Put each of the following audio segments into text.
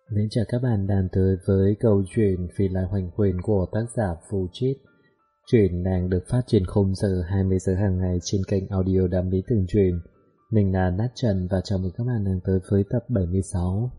Mến chào các bạn đang tới với câu chuyện Vì Lại Hoành Quyền của tác giả Phù Chít. Chuyện đang được phát trên khung giờ 20 giờ hàng ngày trên kênh audio Đam Lý Từng Truyện. Mình là Nát Trần và chào mừng các bạn đang tới với tập 76.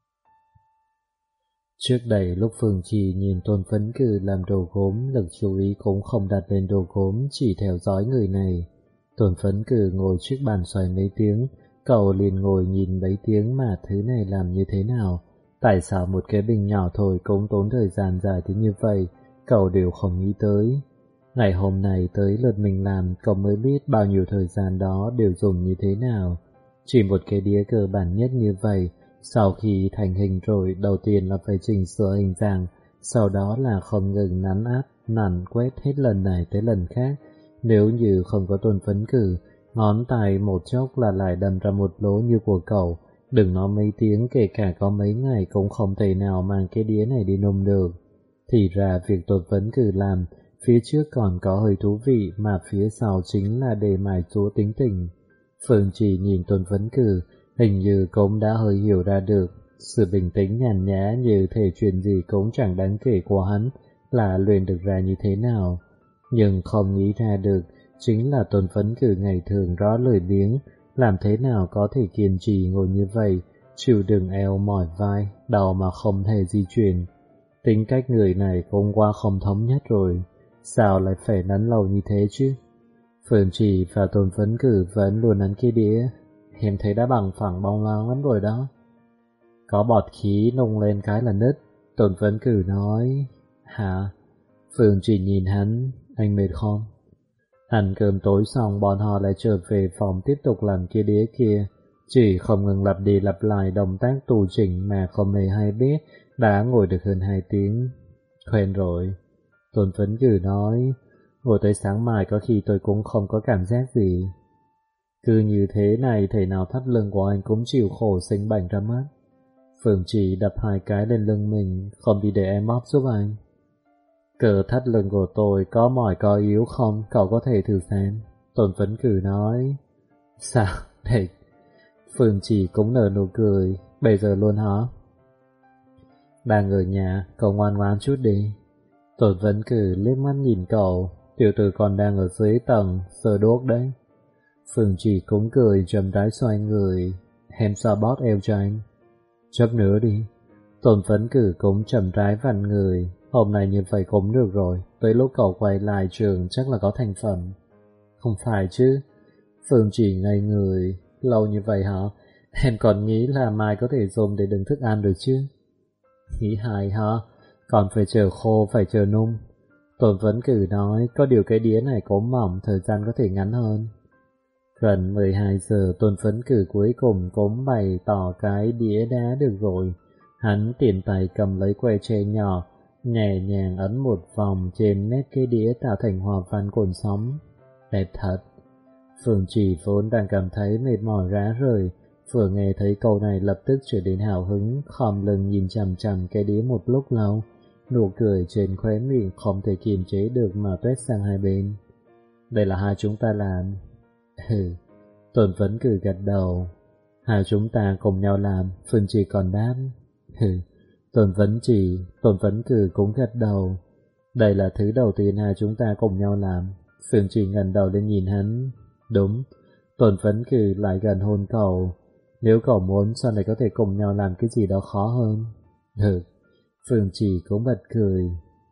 Trước đây lúc Phương Trì nhìn Tôn Phấn Cử làm đồ gốm, lực chú ý cũng không đặt lên đồ gốm, chỉ theo dõi người này. Tôn Phấn Cử ngồi trước bàn xoay mấy tiếng, cậu liền ngồi nhìn mấy tiếng mà thứ này làm như thế nào. Tại sao một cái bình nhỏ thôi cũng tốn thời gian dài đến như vậy, cậu đều không nghĩ tới. Ngày hôm nay tới lượt mình làm, cậu mới biết bao nhiêu thời gian đó đều dùng như thế nào. Chỉ một cái đĩa cơ bản nhất như vậy, sau khi thành hình rồi, đầu tiên là phải chỉnh sửa hình dạng, sau đó là không ngừng nắn áp, nặn quét hết lần này tới lần khác. Nếu như không có Tôn Phấn Cử, ngón tay một chốc là lại đâm ra một lỗ như của cậu. Đừng nói mấy tiếng, kể cả có mấy ngày cũng không thể nào mang cái đĩa này đi nôm được. Thì ra việc Tôn Phấn Cử làm, phía trước còn có hơi thú vị, mà phía sau chính là để mài chúa tính tình. Phương chỉ nhìn Tôn Phấn Cử, hình như cũng đã hơi hiểu ra được. Sự bình tĩnh nhàn nhã như thể chuyện gì cũng chẳng đáng kể của hắn là luyện được ra như thế nào. Nhưng không nghĩ ra được, chính là Tôn Phấn Cử ngày thường rõ lười biếng, làm thế nào có thể kiên trì ngồi như vậy, chịu đựng eo mỏi vai, đầu mà không thể di chuyển. Tính cách người này cũng qua không thống nhất rồi, sao lại phải nắn lâu như thế chứ? Phương Trì và Tôn Phấn Cử vẫn luôn nắn cái đĩa, em thấy đã bằng phẳng bóng loáng lắm rồi đó. Có bọt khí nung lên cái là nứt, Tôn Phấn Cử nói. Hả? Phương Trì nhìn hắn, anh mệt không? Ăn cơm tối xong bọn họ lại trở về phòng tiếp tục làm kia đĩa kia, chỉ không ngừng lặp đi lặp lại động tác tù chỉnh mà không hề hay biết đã ngồi được hơn 2 tiếng. Quen rồi, Tôn Phấn Cử nói, ngồi tới sáng mai có khi tôi cũng không có cảm giác gì. Cứ như thế này thể nào thắt lưng của anh cũng chịu khổ sinh bệnh ra mắt. Phương Trì đập 2 cái lên lưng mình, không đi để em bóp giúp anh. Cờ thắt lưng của tôi có mỏi có yếu không, cậu có thể thử xem. Tôn Phấn Cử nói. Sao? Địch. Phương Trì cũng nở nụ cười. Bây giờ luôn hả? Đang ở nhà, cậu ngoan ngoãn chút đi. Tôn Phấn Cử liếc mắt nhìn cậu. Tiểu tử còn đang ở dưới tầng, sờ đuốc đấy. Phương Trì cũng cười chậm rãi xoay người. Em sao bót eo cho anh? Chấp nữa đi. Tôn Phấn Cử cũng chậm rãi vặn người. Hôm nay như vậy cũng được rồi, tới lúc cậu quay lại trường chắc là có thành phần. Không phải chứ. Phương Chỉ ngây người. Lâu như vậy hả? Em còn nghĩ là mai có thể dùng để đựng thức ăn được chứ? Nghĩ hài hả? Còn phải chờ khô, phải chờ nung. Tôn Phấn Cử nói, có điều cái đĩa này có mỏng, thời gian có thể ngắn hơn. Gần 12 giờ, Tôn Phấn Cử cuối cùng cũng bày tỏ cái đĩa đá được rồi. Hắn tiện tay cầm lấy que tre nhỏ, nhẹ nhàng ấn một vòng trên mép cái đĩa tạo thành hoa văn cồn sóng. Đẹp thật. Phương Chỉ vốn đang cảm thấy mệt mỏi rã rời, vừa nghe thấy câu này lập tức trở nên hào hứng, khom lưng nhìn chằm chằm cái đĩa một lúc lâu, nụ cười trên khóe miệng không thể kiềm chế được mà tuét sang hai bên. Đây là hai chúng ta làm. Tôn Phấn Cử gật đầu. Hai chúng ta cùng nhau làm, Phương Chỉ còn đáp. Tôn Phấn Cử cũng gật đầu. Đây là thứ đầu tiên hai chúng ta cùng nhau làm. Phương Chỉ ngẩng đầu lên nhìn hắn. Đúng, Tôn Phấn Cử lại gần hôn cậu. Nếu cậu muốn sau này có thể cùng nhau làm cái gì đó khó hơn. Được, Phương Chỉ cũng bật cười.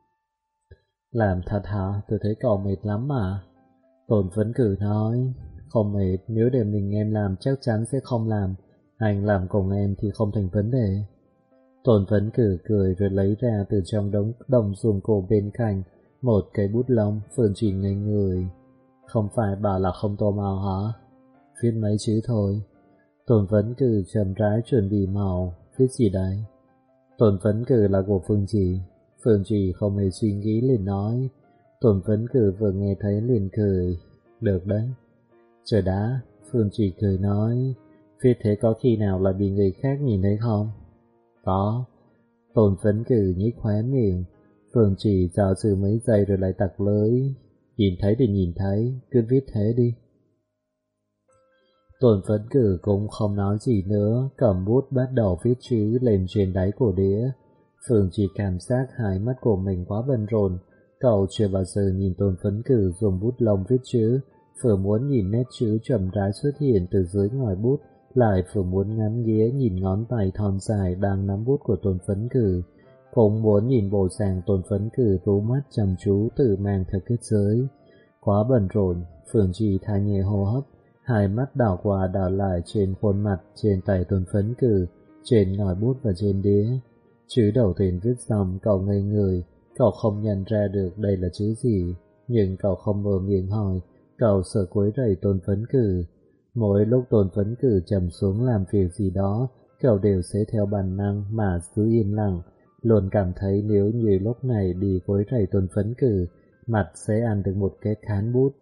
Làm thật hả? Tôi thấy cậu mệt lắm mà. Tôn Phấn Cử nói. Không mệt, nếu để mình em làm chắc chắn sẽ không làm. Anh làm cùng em thì không thành vấn đề. Tôn Phấn Cử cười rồi lấy ra từ trong đống đồng dụng cổ bên cạnh một cái bút lông. Phương Chỉ ngây người. Không phải bảo là không tô màu hả? Viết mấy chữ thôi. Tôn Phấn Cử chậm rãi chuẩn bị màu. Viết gì đây? Tôn Phấn Cử là của Phương Chỉ. Phương Chỉ không hề suy nghĩ liền nói. Tôn Phấn Cử vừa nghe thấy liền cười. Được đấy. Trời đã. Phương Chỉ cười nói. Viết thế có khi nào là bị người khác nhìn thấy không? Có. Tôn Phấn Cử nhếch khóe miệng. Phương Chỉ dò dự mấy giây rồi lại tặc lưỡi. Nhìn thấy thì nhìn thấy, cứ viết thế đi. Tôn Phấn Cử cũng không nói gì nữa, cầm bút bắt đầu viết chữ lên trên đáy của đĩa. Phương chỉ cảm giác hai mắt của mình quá bận rộn, cậu chưa bao giờ nhìn Tôn Phấn Cử dùng bút lông viết chữ, vừa muốn nhìn nét chữ chậm rãi xuất hiện từ dưới ngoài bút, lại vừa muốn ngắm nghía nhìn ngón tay thon dài đang nắm bút của Tôn Phấn Cử, cũng muốn nhìn bộ dạng Tôn Phấn Cử rú mắt chăm chú tự mang theo kết giới. Quá bận rộn, Phương chỉ thả nhẹ hô hấp, hai mắt đảo qua đảo lại trên khuôn mặt, trên tay Tôn Phấn Cử, trên ngòi bút và trên đĩa. Chữ đầu tiên viết xong, cậu ngây người, cậu không nhận ra được đây là chữ gì, nhưng cậu không mở miệng hỏi, cậu sợ quấy rầy Tôn Phấn Cử. Mỗi lúc Tôn Phấn Cử trầm xuống làm việc gì đó, cậu đều sẽ theo bản năng mà giữ im lặng, luôn cảm thấy nếu như lúc này đi quấy rầy Tôn Phấn Cử, mặt sẽ ăn được một cái cán bút.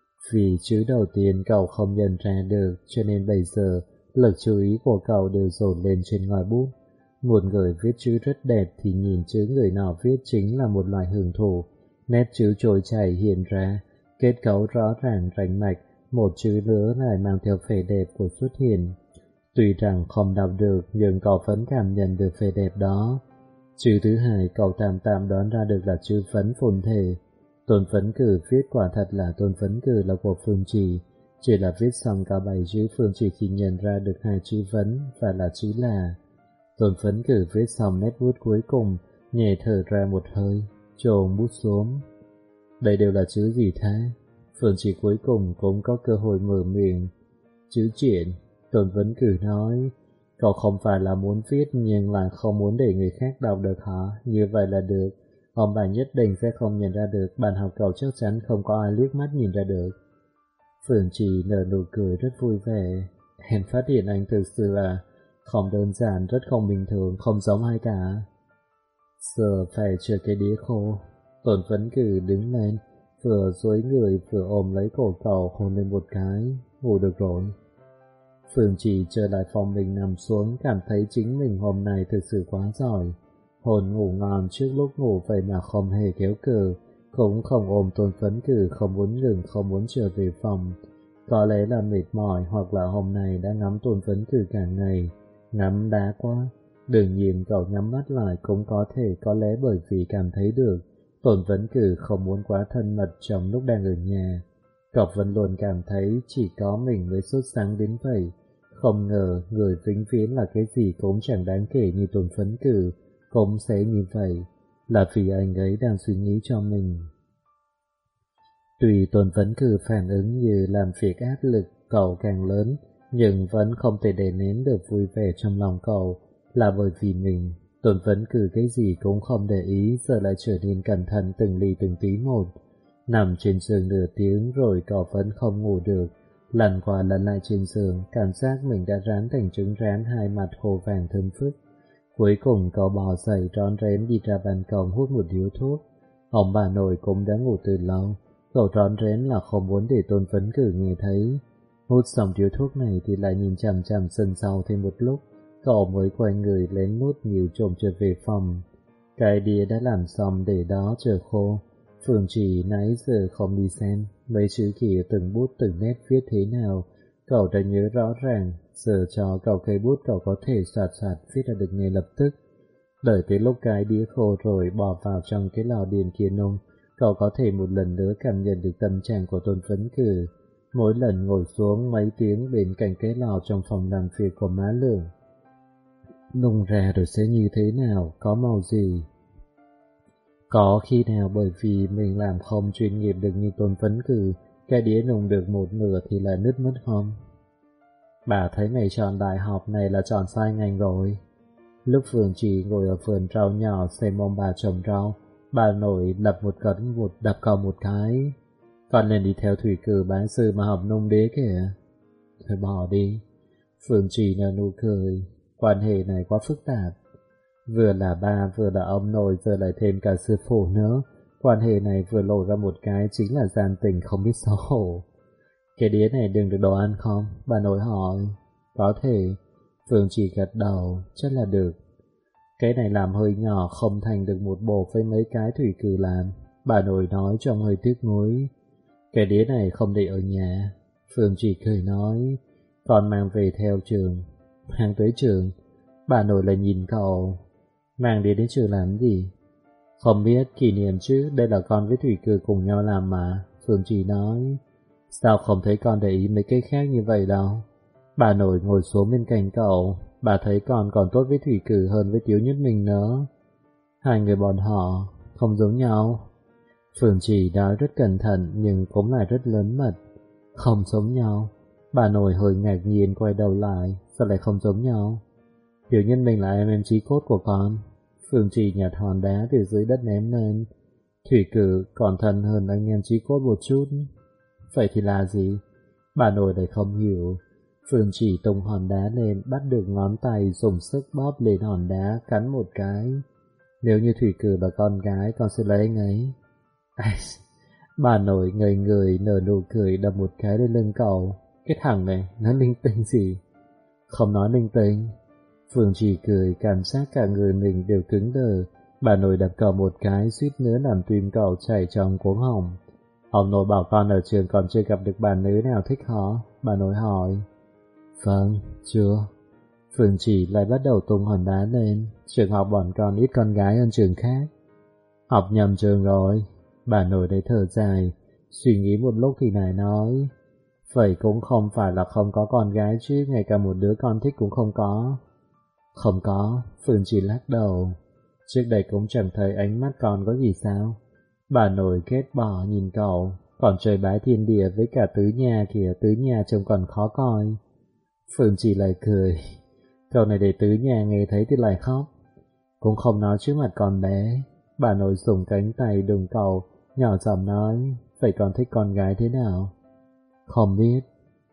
Vì chữ đầu tiên cậu không nhận ra được, cho nên bây giờ lực chú ý của cậu đều dồn lên trên ngòi bút. Một người viết chữ rất đẹp thì nhìn chữ người nào viết chính là một loại hưởng thụ. Nét chữ trôi chảy hiện ra, kết cấu rõ ràng rành mạch, một chữ nữa lại mang theo vẻ đẹp của xuất hiện. Tuy rằng không đọc được nhưng cậu vẫn cảm nhận được vẻ đẹp đó. Chữ thứ hai cậu tạm tạm đoán ra được là chữ phấn phồn thể. Tôn Phấn Cử viết quả thật là Tôn Phấn Cử là của Phương chỉ là viết xong cả 7 chữ Phương chỉ nhận ra được 2 chữ vấn và là chữ là. Tôn Phấn Cử viết xong nét bút cuối cùng, nhẹ thở ra một hơi, chôn bút xuống. Đây đều là chữ gì thế? Phương chỉ cuối cùng cũng có cơ hội mở miệng. Chữ chuyện, Tôn Phấn Cử nói, cậu không phải là muốn viết nhưng là không muốn để người khác đọc được hả? Như vậy là được. Ông bà nhất định sẽ không nhìn ra được, bạn học cậu chắc chắn không có ai liếc mắt nhìn ra được. Phương chỉ nở nụ cười rất vui vẻ. Em phát hiện anh thực sự là không đơn giản, rất không bình thường, không giống ai cả. Giờ phải chờ cái đĩa khô. Tôn Phấn Cử đứng lên, vừa duỗi người vừa ôm lấy cổ cậu hôn lên một cái. Ngủ được rồi. Phương chỉ trở lại phòng mình nằm xuống, cảm thấy chính mình hôm nay thực sự quá giỏi. Hồn ngủ ngon trước lúc ngủ vậy mà không hề kéo cờ, cũng không ôm Tôn Phấn Cử, không muốn ngừng, không muốn trở về phòng. Có lẽ là mệt mỏi hoặc là hôm nay đã ngắm Tôn Phấn Cử cả ngày, ngắm đã quá. Đương nhiên cậu nhắm mắt lại cũng có thể có lẽ bởi vì cảm thấy được Tôn Phấn Cử không muốn quá thân mật trong lúc đang ở nhà. Cậu vẫn luôn cảm thấy chỉ có mình mới sốt sáng đến vậy. Không ngờ người vĩnh viễn là cái gì cũng chẳng đáng kể như Tôn Phấn Cử cũng sẽ như vậy, là vì anh ấy đang suy nghĩ cho mình. Tuy Tôn Phấn Cử phản ứng như làm việc áp lực cậu càng lớn, nhưng vẫn không thể đè nén được vui vẻ trong lòng cậu, là bởi vì mình. Tôn Phấn Cử cái gì cũng không để ý, giờ lại trở nên cẩn thận từng ly từng tí một. Nằm trên giường nửa tiếng rồi cậu vẫn không ngủ được, lần qua lần lại trên giường, cảm giác mình đã rán thành trứng rán, hai mặt khô vàng thơm phức. Cuối cùng cậu bò dậy rón rén đi ra ban công hút một điếu thuốc. Ông bà nội cũng đã ngủ từ lâu, cậu rón rén là không muốn để Tôn Phấn Cử nghe thấy. Hút xong điếu thuốc này thì lại nhìn chằm chằm sân sau thêm một lúc, cậu mới quay người lén lút nhíu trộm trở về phòng. Cái đĩa đã làm xong để đó chờ khô. Phương chỉ nãy giờ không đi xem mấy chữ kia từng bút từng nét viết thế nào, cậu đã nhớ rõ ràng. Giờ cho cậu cây bút cậu có thể soạt soạt viết ra được ngay lập tức. Đợi tới lúc cái đĩa khô rồi bỏ vào trong cái lò điện kia nung, cậu có thể một lần nữa cảm nhận được tâm trạng của Tôn Phấn Cử. Mỗi lần ngồi xuống mấy tiếng bên cạnh cái lò trong phòng làm việc của má Lượng, nung ra rồi sẽ như thế nào, có màu gì. Có khi nào bởi vì mình làm không chuyên nghiệp được như Tôn Phấn Cử, cái đĩa nung được một nửa thì là nứt mất không? Bà thấy mày chọn đại học này là chọn sai ngành rồi. Lúc Phương chỉ ngồi ở vườn rau nhỏ xem ông bà trồng rau, bà nội lập một cấn một đập cậu một cái. Con nên đi theo thủy cử bán sư mà học nung đế kìa. Thôi bỏ đi. Phương chỉ nở nụ cười. Quan hệ này quá phức tạp. Vừa là ba vừa là ông nội, giờ lại thêm cả sư phụ nữa. Quan hệ này vừa lộ ra một cái chính là gian tình không biết xấu hổ. Cái đĩa này đừng được đồ ăn không? Bà nội hỏi. Có thể. Phương chỉ gật đầu. Chắc là được. Cái này làm hơi nhỏ, không thành được một bộ với mấy cái thủy cử làm. Bà nội nói trong hơi tiếc nuối. Cái đĩa này không để ở nhà. Phương chỉ cười nói. Con mang về theo trường. Mang tới trường? Bà nội lại nhìn cậu. Mang đến trường làm gì? Không biết, kỷ niệm chứ, đây là con với Thủy Cử cùng nhau làm mà. Phương Trì nói. Sao không thấy con để ý mấy cái khác như vậy đâu? Bà nội ngồi xuống bên cạnh cậu. Bà thấy con còn tốt với Thủy Cử hơn với Tiếu Nhất Minh nữa. Hai người bọn họ không giống nhau. Phương Trì nói rất cẩn thận nhưng cũng lại rất lớn mật. Không giống nhau. Bà nội hơi ngạc nhiên quay đầu lại. Sao lại không giống nhau? Tiếu Nhất Minh là em chí cốt của con. Phương Trì nhặt hòn đá từ dưới đất ném lên. Thủy Cử còn thân hơn anh em chí cốt một chút. Vậy thì là gì? Bà nội lại không hiểu. Phương Trì tung hòn đá lên, bắt được ngón tay dùng sức bóp lên hòn đá, cắn một cái. Nếu như Thủy Cử là con gái, con sẽ lấy anh ấy. Bà nội ngây người nở nụ cười đập một cái lên lưng cậu. Cái thằng này, nó linh tinh gì? Không nói linh tinh. Phương Trì cười, cảm giác cả người mình đều cứng đờ. Bà nội đập cậu một cái, suýt nữa làm tim cậu chảy trong cuống họng. Ông nội bảo con ở trường còn chưa gặp được bạn nữ nào thích họ. Bà nội hỏi. Vâng, chưa. Phương Trì lại bắt đầu tung hòn đá lên. Trường học bọn con ít con gái hơn trường khác. Học nhầm trường rồi. Bà nội đấy thở dài, suy nghĩ một lúc thì lại nói. Vậy cũng không phải là không có con gái chứ, ngay cả một đứa con thích cũng không có. Không có, Phương Trì lắc đầu. Trước đây cũng chẳng thấy ánh mắt con có gì sao. Bà nội ghét bỏ nhìn cậu, còn trời bái thiên địa với cả tứ nhà kìa, tứ nhà trông còn khó coi. Phương Trì lại cười. Câu này để tứ nhà nghe thấy thì lại khóc. Cũng không nói trước mặt con bé. Bà nội dùng cánh tay đừng cậu, nhỏ giọng nói. Vậy con thích con gái thế nào? Không biết.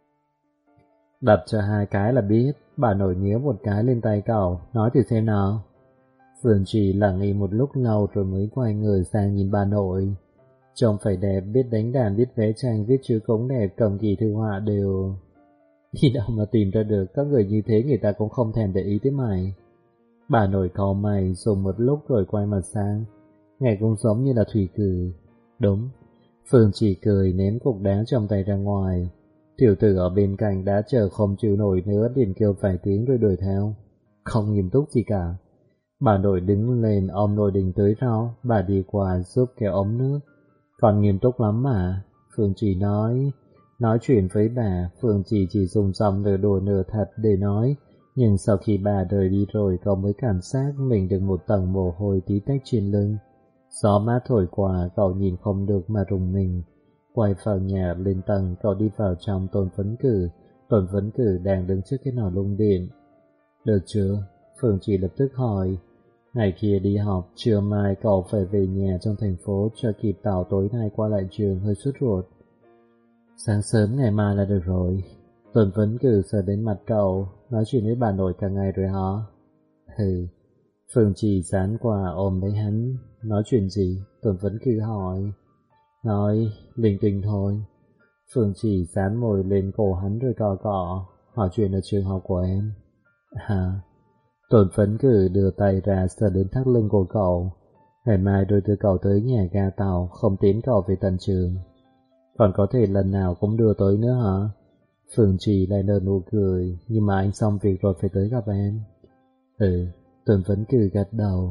Đập cho hai cái là biết. Bà nội nhớ một cái lên tay cậu, nói thử xem nào. Phương Trì lặng im một lúc lâu rồi mới quay người sang nhìn bà nội. Trông phải đẹp, biết đánh đàn, biết vẽ tranh, viết chữ cũng đẹp, cầm kỳ thư họa đều. Đi đâu mà tìm ra được, các người như thế người ta cũng không thèm để ý tới mày. Bà nội cau mày dùng một lúc rồi quay mặt sang. Nghe cũng giống như là Thủy Cử. Đúng. Phương Trì cười ném cục đá trong tay ra ngoài. Tiểu tử ở bên cạnh đã chờ không chịu nổi nữa, liền kêu vài tiếng rồi đuổi theo. Không nghiêm túc gì cả. Bà nội đứng lên ôm nồi đình tưới rau. Bà đi qua giúp kéo ống nước. Còn nghiêm túc lắm mà. Phương Trì nói. Nói chuyện với bà, Phương Trì chỉ dùng dòng nửa đùa nửa thật để nói. Nhưng sau khi bà rời đi rồi, cậu mới cảm giác mình được một tầng mồ hôi tí tách trên lưng. Gió mát thổi qua, cậu nhìn không được mà rùng mình. Quay vào nhà lên tầng, cậu đi vào trong Tôn Phấn Cử. Tôn Phấn Cử đang đứng trước cái nỏ lung điện. Được chưa? Phương Trì lập tức hỏi. Ngày kia đi học, trưa mai cậu phải về nhà trong thành phố cho kịp tàu tối nay qua lại trường, hơi sốt ruột. Sáng sớm ngày mai là được rồi. Tôn Phấn Cử sờ đến mặt cậu, nói chuyện với bà nội cả ngày rồi hả? Ừ. Phương Trì dán qua ôm lấy hắn. Nói chuyện gì? Tôn Phấn Cử hỏi. Nói linh tinh thôi. Phương Trì dán môi lên cổ hắn rồi cọ cọ. Hỏi chuyện ở trường học của em. À. Tôn Phấn Cử đưa tay ra sờ đến thắt lưng của cậu. Ngày mai tôi đưa cậu tới nhà ga tàu, không tiến cậu về tận trường. Còn có thể lần nào cũng đưa tới nữa hả? Phương Trì lại nở nụ cười. Nhưng mà anh xong việc rồi phải tới gặp em. Ừ. Tôn Phấn Cử gật đầu.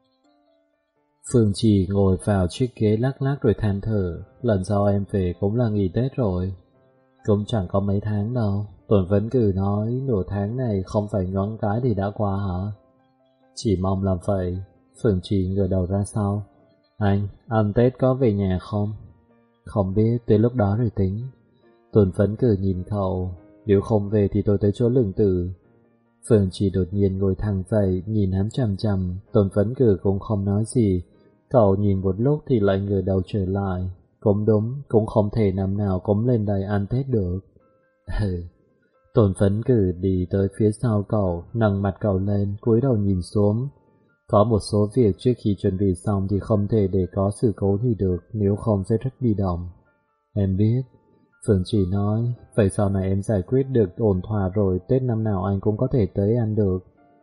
Phương Trì ngồi vào chiếc ghế lắc lắc rồi than thở. Lần sau em về cũng là nghỉ Tết rồi. Cũng chẳng có mấy tháng đâu. Tôn Phấn Cử nói nửa tháng này không phải nhoáng cái thì đã qua hả? Chỉ mong là vậy. Phương Trì ngửa đầu ra sau. Anh, ăn Tết có về nhà không? Không biết, tới lúc đó rồi tính. Tôn Phấn Cử nhìn cậu. Nếu không về thì tôi tới chỗ Lương Tử. Phương Trì đột nhiên ngồi thẳng dậy, nhìn hắn chằm chằm. Tôn Phấn Cử cũng không nói gì. Cậu nhìn một lúc thì lại ngửa đầu trở lại. Cũng đúng, cũng không thể năm nào cũng lên đây ăn Tết được. Tôn Phấn Cử đi tới phía sau cậu, nâng mặt cậu lên, cúi đầu nhìn xuống. Có một số việc trước khi chuẩn bị xong thì không thể để có sự cố thì được, nếu không sẽ rất bị động. Em biết. Phương Trì nói, vậy sau này em giải quyết được ổn thỏa rồi, Tết năm nào anh cũng có thể tới ăn được.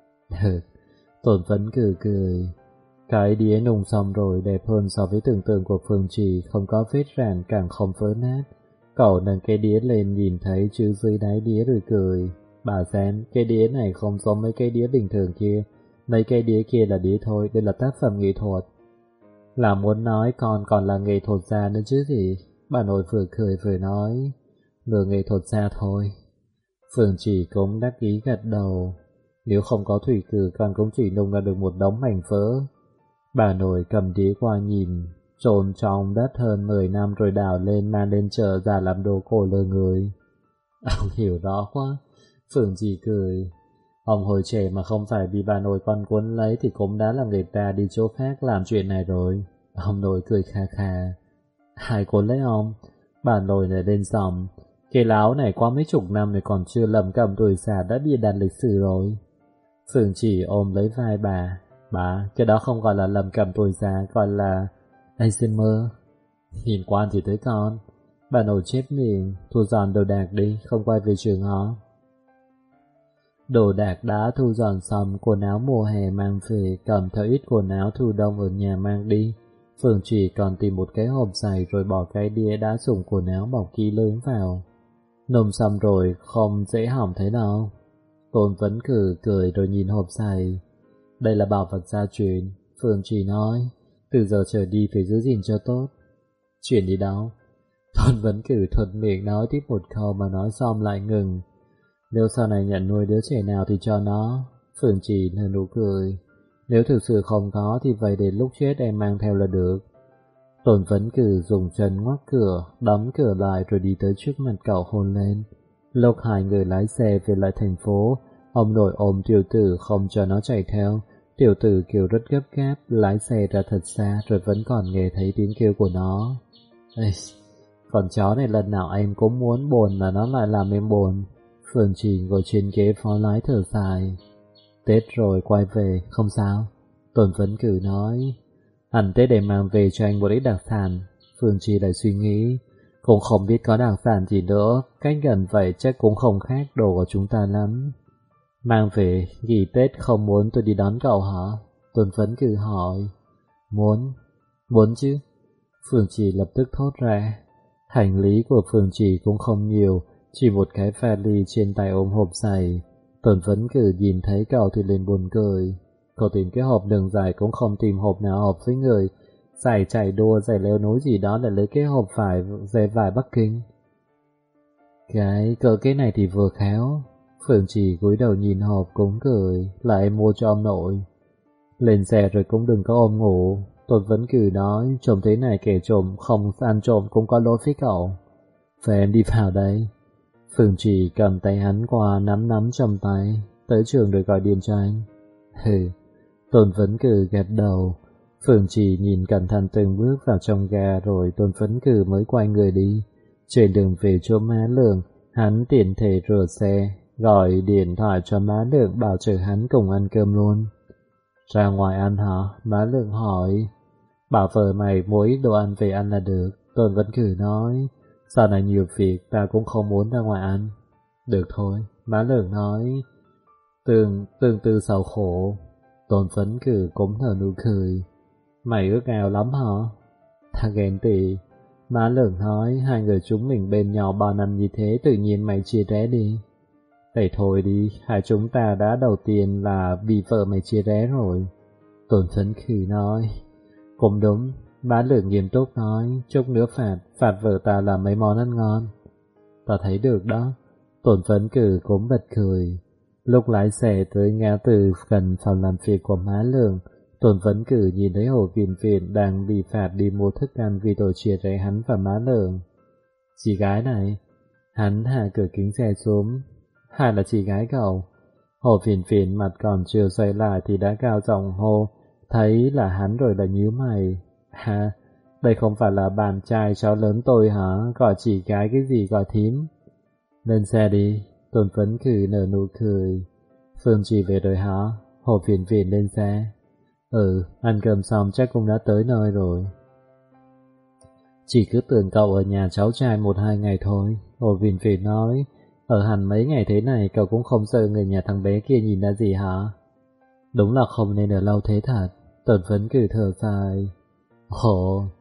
Tôn Phấn Cử cười. Cái đĩa nung xong rồi đẹp hơn so với tưởng tượng của Phương Trì, không có vết rạn càng không vỡ nát. Cậu nâng cái đĩa lên nhìn thấy chữ dưới đáy đĩa rồi cười. Bà xem, cái đĩa này không giống mấy cái đĩa bình thường kia. Mấy cái đĩa kia là đĩa thôi, đây là tác phẩm nghệ thuật. Là muốn nói con còn là nghệ thuật gia nữa chứ gì. Bà nội vừa cười vừa nói, nửa nghệ thuật gia thôi. Phương Chỉ cũng đắc ý gật đầu. Nếu không có thủy cử con cũng chỉ nung ra được một đống mảnh vỡ. Bà nội cầm đĩa qua nhìn, trộn trong đất hơn 10 năm rồi đào lên mang lên chợ ra làm đồ cổ lừa người. Ông hiểu rõ quá. Phương Chỉ cười. Ông hồi trẻ mà không phải vì bà nội con cuốn lấy thì cũng đã là người ta đi chỗ khác làm chuyện này rồi. Ông nội cười kha kha. Ai cuốn lấy ông? Bà nội này lên giọng. Cái láo này qua mấy chục năm rồi còn chưa lầm cầm tuổi già đã bịa đặt lịch sử rồi. Phương Chỉ ôm lấy vai bà. Bà, cái đó không gọi là lầm cầm tuổi già, gọi là Alzheimer. Nhìn quan thì tới con. Bà nội chép miệng, thu dọn đồ đạc đi, không quay về trường họ. Đồ đạc đã thu dọn xong, quần áo mùa hè mang về, cầm theo ít quần áo thu đông ở nhà mang đi. Phương Chỉ còn tìm một cái hộp giày rồi bỏ cái đĩa đã dùng quần áo bọc kỹ lưỡng vào. Nôm xong rồi, không dễ hỏng thế nào. Tôn vẫn cười rồi nhìn hộp giày. Đây là bảo vật gia truyền, Phương Chỉ nói. Từ giờ trở đi phải giữ gìn cho tốt. Chuyển đi đâu? Tôn vẫn thuận miệng nói tiếp một câu mà nói xong lại ngừng. Nếu sau này nhận nuôi đứa trẻ nào thì cho nó. Phương Chỉ nở nụ cười. Nếu thực sự không có thì vậy đến lúc chết em mang theo là được. Tôn vẫn dùng chân ngoắc cửa, đóng cửa lại rồi đi tới trước mặt cậu hôn lên. Lúc hai người lái xe về lại thành phố, ông nội ôm tiểu tử không cho nó chạy theo. Tiểu tử kêu rất gấp gáp, lái xe ra thật xa rồi vẫn còn nghe thấy tiếng kêu của nó. Ê, con chó này lần nào em cũng muốn buồn mà nó lại làm em buồn. Phương Chỉ ngồi trên ghế phó lái thở dài. Tết rồi quay về, không sao. Tôn vẫn nói. Ăn Tết để mang về cho anh một ít đặc sản. Phương Chỉ lại suy nghĩ. Cũng không biết có đặc sản gì nữa, cách gần vậy chắc cũng không khác đồ của chúng ta lắm. Mang về, nghỉ Tết không muốn tôi đi đón cậu hả? Tôn vẫn hỏi. Muốn chứ. Phương Chỉ lập tức thốt ra. Hành lý của Phương Chỉ cũng không nhiều, chỉ một cái vali trên tay ôm hộp giày. Tôn vẫn nhìn thấy cậu thì lên buồn cười. Cậu tìm cái hộp đường dài cũng không tìm hộp nào hợp với người. Giải chạy đua, giải leo núi gì đó để lấy cái hộp dây vải Bắc Kinh. Cái này thì vừa khéo. Phương Chỉ cúi đầu nhìn hộp cũng cười, là em mua cho ông nội. Lên xe rồi cũng đừng có ôm ngủ. Tôi vẫn nói, trộm thế này kẻ trộm không ăn trộm cũng có lỗi với cậu. Phải em đi vào đây. Phương Chỉ cầm tay hắn qua nắm trong tay, tới trường rồi gọi điện cho anh. Hừ, Tôn vẫn gật đầu. Phương Chỉ nhìn cẩn thận từng bước vào trong ga rồi Tôn phấn mới quay người đi. Trên đường về chỗ má Lượng, hắn tiện thể rửa xe, gọi điện thoại cho má Lượng bảo chở hắn cùng ăn cơm luôn. Ra ngoài ăn hả? Má Lượng hỏi. Bảo vợ mày mua ít đồ ăn về ăn là được. Tôn vẫn nói. Sau này nhiều việc ta cũng không muốn ra ngoài ăn. Được thôi, má Lượng nói. Tương tư sầu khổ. Tôn phấn cũng nở nụ cười. Mày ước ao lắm hả? Ta ghen tị. Má Lượng nói, hai người chúng mình bên nhau bao năm như thế tự nhiên mày chia rẽ đi. Vậy thôi đi, hai chúng ta đã đầu tiên là vì vợ mày chia rẽ rồi. Tôn phấn nói. Cũng đúng, má Lượng nghiêm túc nói, chút nữa phạt vợ ta làm mấy món ăn ngon. Ta thấy được đó. Tôn phấn cũng bật cười. Lúc lái xe tới ngã tư gần phòng làm việc của má Lượng, Tôn vẫn nhìn thấy Hồ Kim Viện đang bị phạt đi mua thức ăn vì tội chia rẽ hắn và má Lượng. Chị gái này, hắn hạ cửa kính xe xuống. Hay là chị gái cậu? Hồ Phiền Phiền mặt còn chưa xoay lại thì đã cao giọng hô, thấy là hắn rồi là nhíu mày. Ha, đây không phải là bạn trai cháu lớn tôi hả? Gọi chị gái cái gì gọi thím? Lên xe đi. Tôn phấn nở nụ cười. Phương Chỉ về rồi hả? Hồ Phiền Phiền lên xe. Ăn cơm xong chắc cũng đã tới nơi rồi. Chỉ cứ tưởng cậu ở nhà cháu trai 1-2 ngày thôi. Hồ Phiền Phiền nói. Ở hẳn mấy ngày thế này cậu cũng không sợ người nhà thằng bé kia nhìn ra gì hả? Đúng là không nên ở lâu thế thật. Tôn phấn thở dài.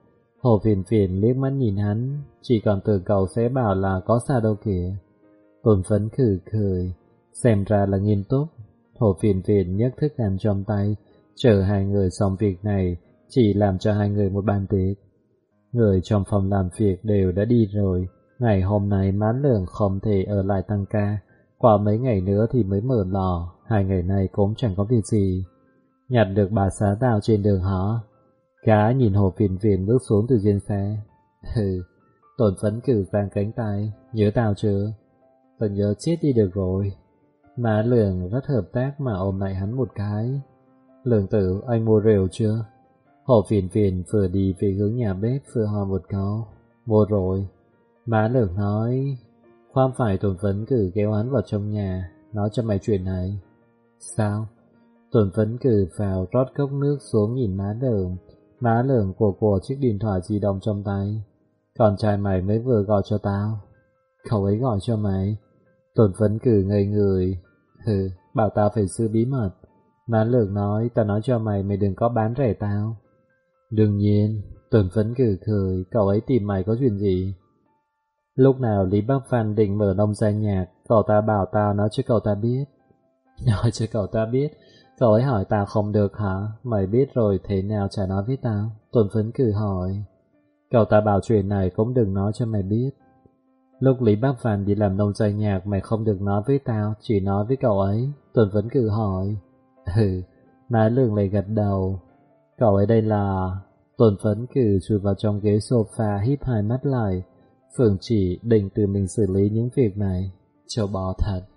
Hồ Phiền Phiền liếc mắt nhìn hắn, chỉ còn tưởng cậu sẽ bảo là có sao đâu kìa. Tôn Phấn cười, xem ra là nghiêm túc. Hồ Phiền Phiền nhấc thức ăn trong tay, chờ hai người xong việc này, chỉ làm cho hai người một bàn tiệc. Người trong phòng làm việc đều đã đi rồi, ngày hôm nay Má Lường không thể ở lại tăng ca, qua mấy ngày nữa thì mới mở lò, 2 ngày này cũng chẳng có việc gì. Nhặt được bà xã tao trên đường hả? Gã nhìn Hồ Phiền Phiền bước xuống từ trên xe. Tôn Phấn cử giang cánh tay, nhớ tao chưa? Tao nhớ chết đi được rồi. Má Lường rất hợp tác mà ôm lại hắn một cái. Lường tử, anh mua rượu chưa? Hồ Phiền Phiền vừa đi về hướng nhà bếp vừa hỏi một câu. Mua rồi. Má Lường nói. Khoan phải. Tôn Phấn cử kéo hắn vào trong nhà, nói cho mày chuyện này. Sao? Tôn Phấn cử vào rót cốc nước xuống nhìn Má Lường. Má Lường của chiếc điện thoại di động trong tay. Con trai mày mới vừa gọi cho tao. Cậu ấy gọi cho mày? Tôn Phấn cử ngây người. Bảo tao phải giữ bí mật. Má Lường nói, tao nói cho mày, mày đừng có bán rẻ tao. Đương nhiên. Tôn Phấn cử cười, cậu ấy tìm mày có chuyện gì? Lúc nào Lý Bắc Phan định mở nông gia nhạc, cậu ta bảo tao nói cho cậu ta biết. Nói cho cậu ta biết? Cậu ấy hỏi tao không được hả? Mày biết rồi thế nào chả nói với tao? Tôn Phấn cử hỏi. Cậu ta bảo chuyện này cũng đừng nói cho mày biết. Lúc Lý Bắc Phan đi làm nông gia nhạc mày không được nói với tao, chỉ nói với cậu ấy. Tôn Phấn cử hỏi. Má Lường lại gật đầu. Cậu ấy đây là... Tôn Phấn cử chui vào trong ghế sofa híp hai mắt lại. Phượng chỉ định tự mình xử lý những việc này. Châu bò thật.